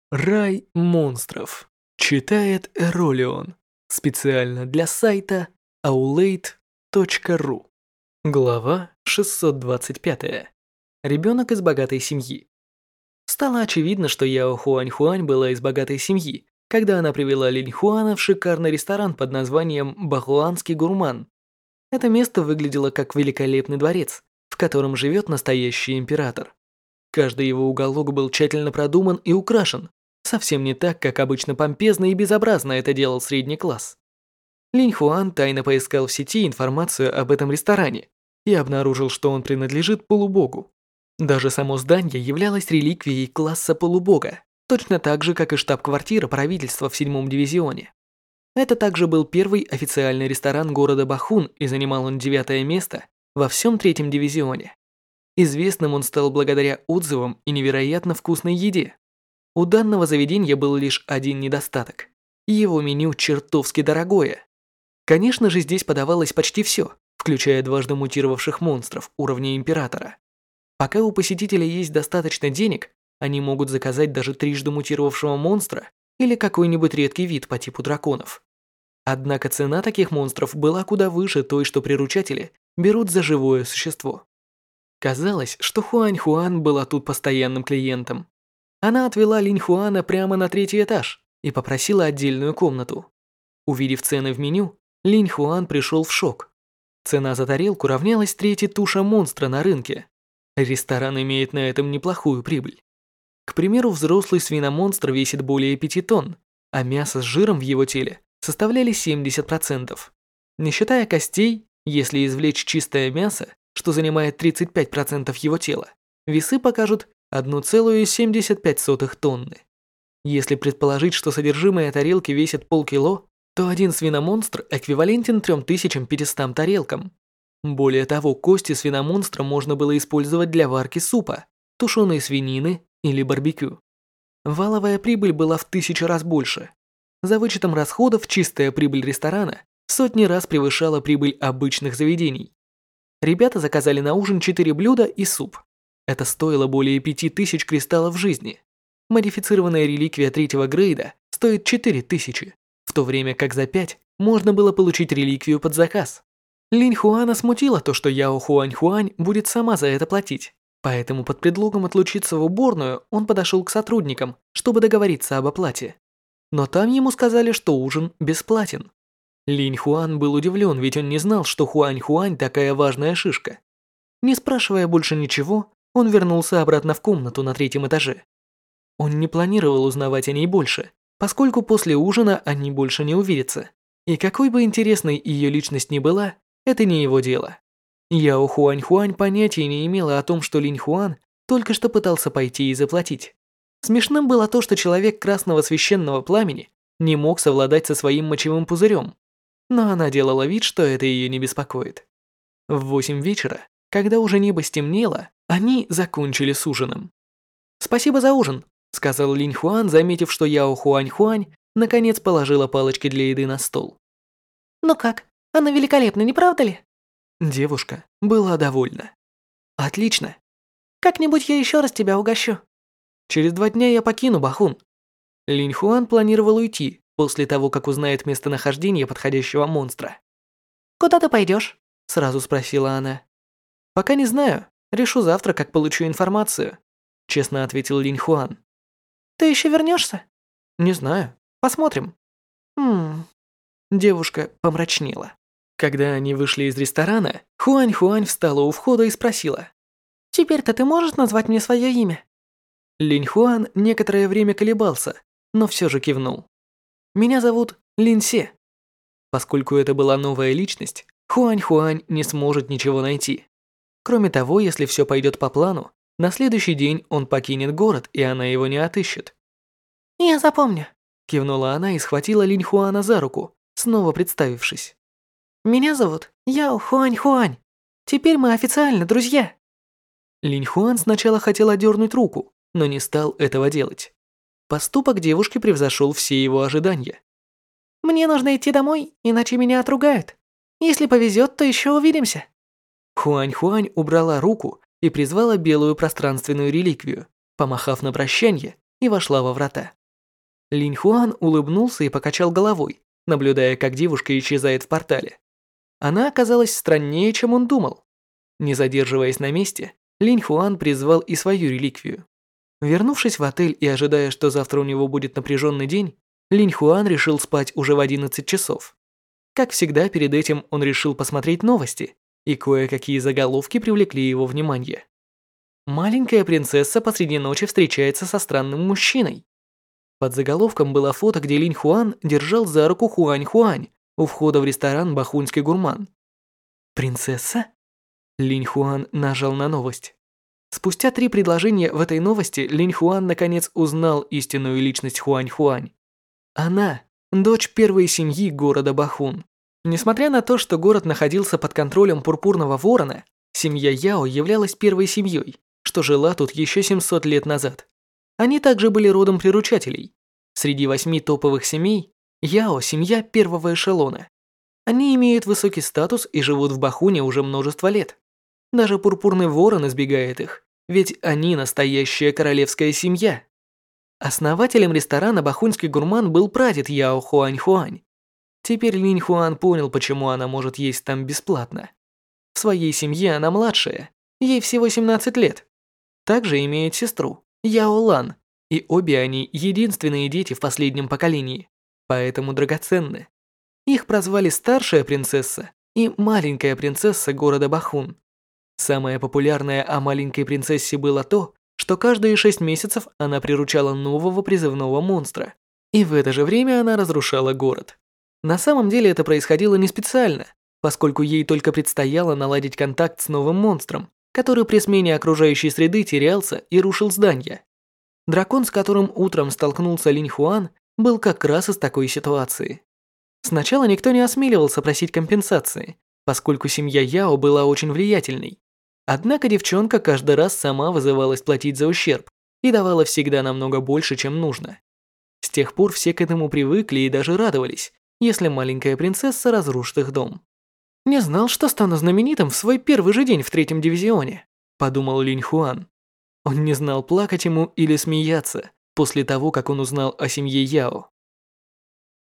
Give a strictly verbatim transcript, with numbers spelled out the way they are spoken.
Рай монстров. Читает Эролион. Специально для сайта аулейт точка ру. Глава шестьсот двадцать пять. Ребенок из богатой семьи. Стало очевидно, что Яо Хуань-Хуань была из богатой семьи, когда она привела Линь Хуана в шикарный ресторан под названием Бахуанский гурман. Это место выглядело как великолепный дворец, в котором живет настоящий император. Каждый его уголок был тщательно продуман и украшен, совсем не так, как обычно помпезно и безобразно это делал средний класс. Линь Хуан тайно поискал в сети информацию об этом ресторане и обнаружил, что он принадлежит полубогу. Даже само здание являлось реликвией класса полубога, точно так же, как и штаб-квартира правительства в седьмом дивизионе. Это также был первый официальный ресторан города Бахун, и занимал он девятое место во всем третьем дивизионе. Известным он стал благодаря отзывам и невероятно вкусной еде. У данного заведения был лишь один недостаток. Его меню чертовски дорогое. Конечно же, здесь подавалось почти все, включая дважды мутировавших монстров уровня Императора. Пока у посетителей есть достаточно денег, они могут заказать даже трижды мутировавшего монстра или какой-нибудь редкий вид по типу драконов. Однако цена таких монстров была куда выше той, что приручатели берут за живое существо. Казалось, что Хуань-Хуан была тут постоянным клиентом. Она отвела Линь Хуана прямо на третий этаж и попросила отдельную комнату. Увидев цены в меню, Линь Хуан пришел в шок. Цена за тарелку равнялась третьей туше монстра на рынке. Ресторан имеет на этом неплохую прибыль. К примеру, взрослый свиномонстр весит более пяти тонн, а мясо с жиром в его теле составляли семьдесят процентов. Не считая костей, если извлечь чистое мясо, что занимает тридцать пять процентов его тела, весы покажут одна целая семьдесят пять сотых тонны. Если предположить, что содержимое тарелки весит полкило, то один свиномонстр эквивалентен трем тысячам пятистам тарелкам. Более того, кости свиномонстра можно было использовать для варки супа, тушеной свинины или барбекю. Валовая прибыль была в тысячу раз больше. За вычетом расходов чистая прибыль ресторана в сотни раз превышала прибыль обычных заведений. Ребята заказали на ужин четыре блюда и суп. Это стоило более пяти тысяч кристаллов жизни. Модифицированная реликвия третьего грейда стоит четыре тысячи, в то время как за пять можно было получить реликвию под заказ. Линь Хуана смутило то, что Яо Хуань-Хуань будет сама за это платить, поэтому под предлогом отлучиться в уборную он подошел к сотрудникам, чтобы договориться об оплате. Но там ему сказали, что ужин бесплатен. Линь Хуан был удивлен, ведь он не знал, что Хуань-Хуань такая важная шишка. Не спрашивая больше ничего, он вернулся обратно в комнату на третьем этаже. Он не планировал узнавать о ней больше, поскольку после ужина они больше не увидятся. И какой бы интересной ее личность ни была, это не его дело. Яо Хуань-Хуань понятия не имела о том, что Линь Хуан только что пытался пойти и заплатить. Смешным было то, что человек красного священного пламени не мог совладать со своим мочевым пузырем. Но она делала вид, что это ее не беспокоит. В восемь вечера, когда уже небо стемнело, они закончили с ужином. «Спасибо за ужин», — сказал Линь Хуан, заметив, что Яо Хуань-Хуань наконец положила палочки для еды на стол. «Ну как, она великолепна, не правда ли?» Девушка была довольна. «Отлично. Как-нибудь я еще раз тебя угощу». Через два дня я покину Бахун». Линь Хуан планировал уйти после того, как узнает местонахождение подходящего монстра. «Куда ты пойдешь?» — сразу спросила она. «Пока не знаю. Решу завтра, как получу информацию», — честно ответил Линь Хуан. «Ты еще вернешься?» «Не знаю. Посмотрим». «Хм...» Девушка помрачнела. Когда они вышли из ресторана, Хуань-Хуань встала у входа и спросила. «Теперь-то ты можешь назвать мне свое имя?» Линь Хуан некоторое время колебался, но все же кивнул. «Меня зовут Лин Се». Поскольку это была новая личность, Хуань-Хуань не сможет ничего найти. Кроме того, если все пойдет по плану, на следующий день он покинет город, и она его не отыщет. «Я запомню», — кивнула она и схватила Линь Хуана за руку, снова представившись. «Меня зовут Яо Хуань-Хуань. Теперь мы официально друзья». Линь Хуан сначала хотел отдернуть руку, но не стал этого делать. Поступок девушки превзошел все его ожидания. «Мне нужно идти домой, иначе меня отругают. Если повезет, то еще увидимся». Хуань-Хуань убрала руку и призвала белую пространственную реликвию, помахав на прощание, и вошла во врата. Линь Хуан улыбнулся и покачал головой, наблюдая, как девушка исчезает в портале. Она оказалась страннее, чем он думал. Не задерживаясь на месте, Линь Хуан призвал и свою реликвию. Вернувшись в отель и ожидая, что завтра у него будет напряженный день, Линь Хуан решил спать уже в одиннадцать часов. Как всегда, перед этим он решил посмотреть новости, и кое-какие заголовки привлекли его внимание. Маленькая принцесса посреди ночи встречается со странным мужчиной. Под заголовком было фото, где Линь Хуан держал за руку Хуань Хуань у входа в ресторан «Бахунский гурман». «Принцесса?» Линь Хуан нажал на новость. Спустя три предложения в этой новости Линь Хуан наконец узнал истинную личность Хуань Хуань. Она – дочь первой семьи города Бахун. Несмотря на то, что город находился под контролем Пурпурного Ворона, семья Яо являлась первой семьей, что жила тут еще семьсот лет назад. Они также были родом приручателей. Среди восьми топовых семей Яо – семья первого эшелона. Они имеют высокий статус и живут в Бахуне уже множество лет. Даже Пурпурный Ворон избегает их, ведь они настоящая королевская семья. Основателем ресторана «Бахунский гурман» был прадед Яо Хуань Хуань. Теперь Линь Хуан понял, почему она может есть там бесплатно. В своей семье она младшая, ей всего семнадцать лет. Также имеет сестру, Яо Лан, и обе они единственные дети в последнем поколении, поэтому драгоценны. Их прозвали старшая принцесса и маленькая принцесса города Бахун. Самое популярное о маленькой принцессе было то, что каждые шесть месяцев она приручала нового призывного монстра, и в это же время она разрушала город. На самом деле это происходило не специально, поскольку ей только предстояло наладить контакт с новым монстром, который при смене окружающей среды терялся и рушил здания. Дракон, с которым утром столкнулся Линь Хуан, был как раз из такой ситуации. Сначала никто не осмеливался просить компенсации, поскольку семья Яо была очень влиятельной. Однако девчонка каждый раз сама вызывалась платить за ущерб и давала всегда намного больше, чем нужно. С тех пор все к этому привыкли и даже радовались, если маленькая принцесса разрушит их дом. «Не знал, что стану знаменитым в свой первый же день в третьем дивизионе», – подумал Линь Хуан. Он не знал, плакать ему или смеяться после того, как он узнал о семье Яо.